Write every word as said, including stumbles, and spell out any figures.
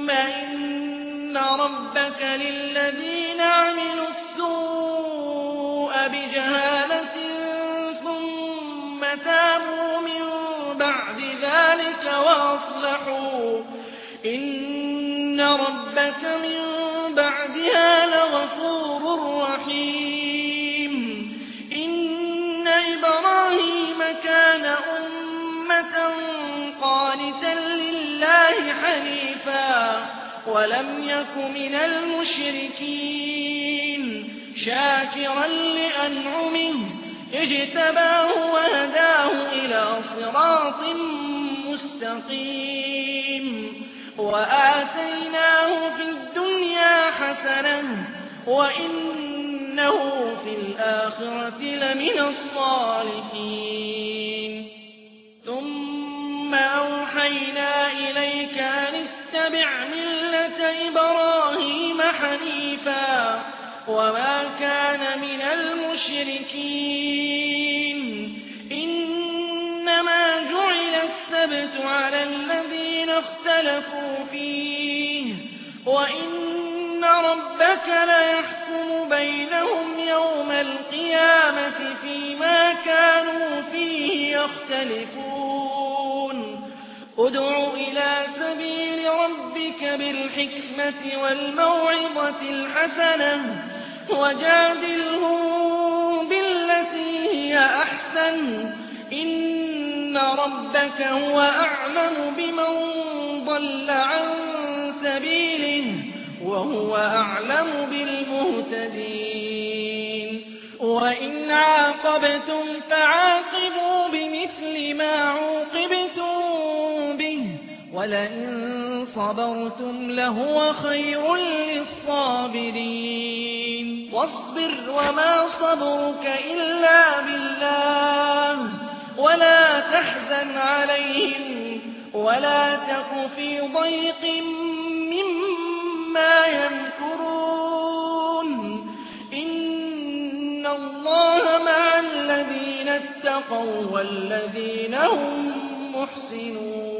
إن ربك للذين عملوا السوء بجهالة ثم تابوا من بعد ذلك وأصلحوا إن ربك من بعدها لغفور رحيم. إن إبراهيم كان أمة قانتا لله حنيفا ولم يك من المشركين شاكرا لأنعمه اجتباه وهداه إلى صراط مستقيم وآتيناه في الدنيا حسنة وإنه في الآخرة لمن الصالحين. ثم أوحينا إليك أن اتبع ملة إبراهيم حنيفا وما كان من المشركين. إنما جعل السبت على الذين اختلفوا فيه وإن ربك ليحكم بينهم يوم القيامة فيما كانوا فيه يختلفون. ادع إلى سبيل ربك بالحكمة والموعظة الحسنة وجادلهم بالتي هي أحسن إن ربك هو أعلم بمن ضل عن سبيله وهو أعلم بالمهتدين. وإن عاقبتم فعاقبوا بمثل ما عوقبتم به ولئن صبرتم لهو خير للصابرين. واصبر وما صبرك إلا بالله ولا تحزن عليهم ولا تك في ضيق مما يمكرون. إن الله مع الذين اتقوا والذين هم محسنون.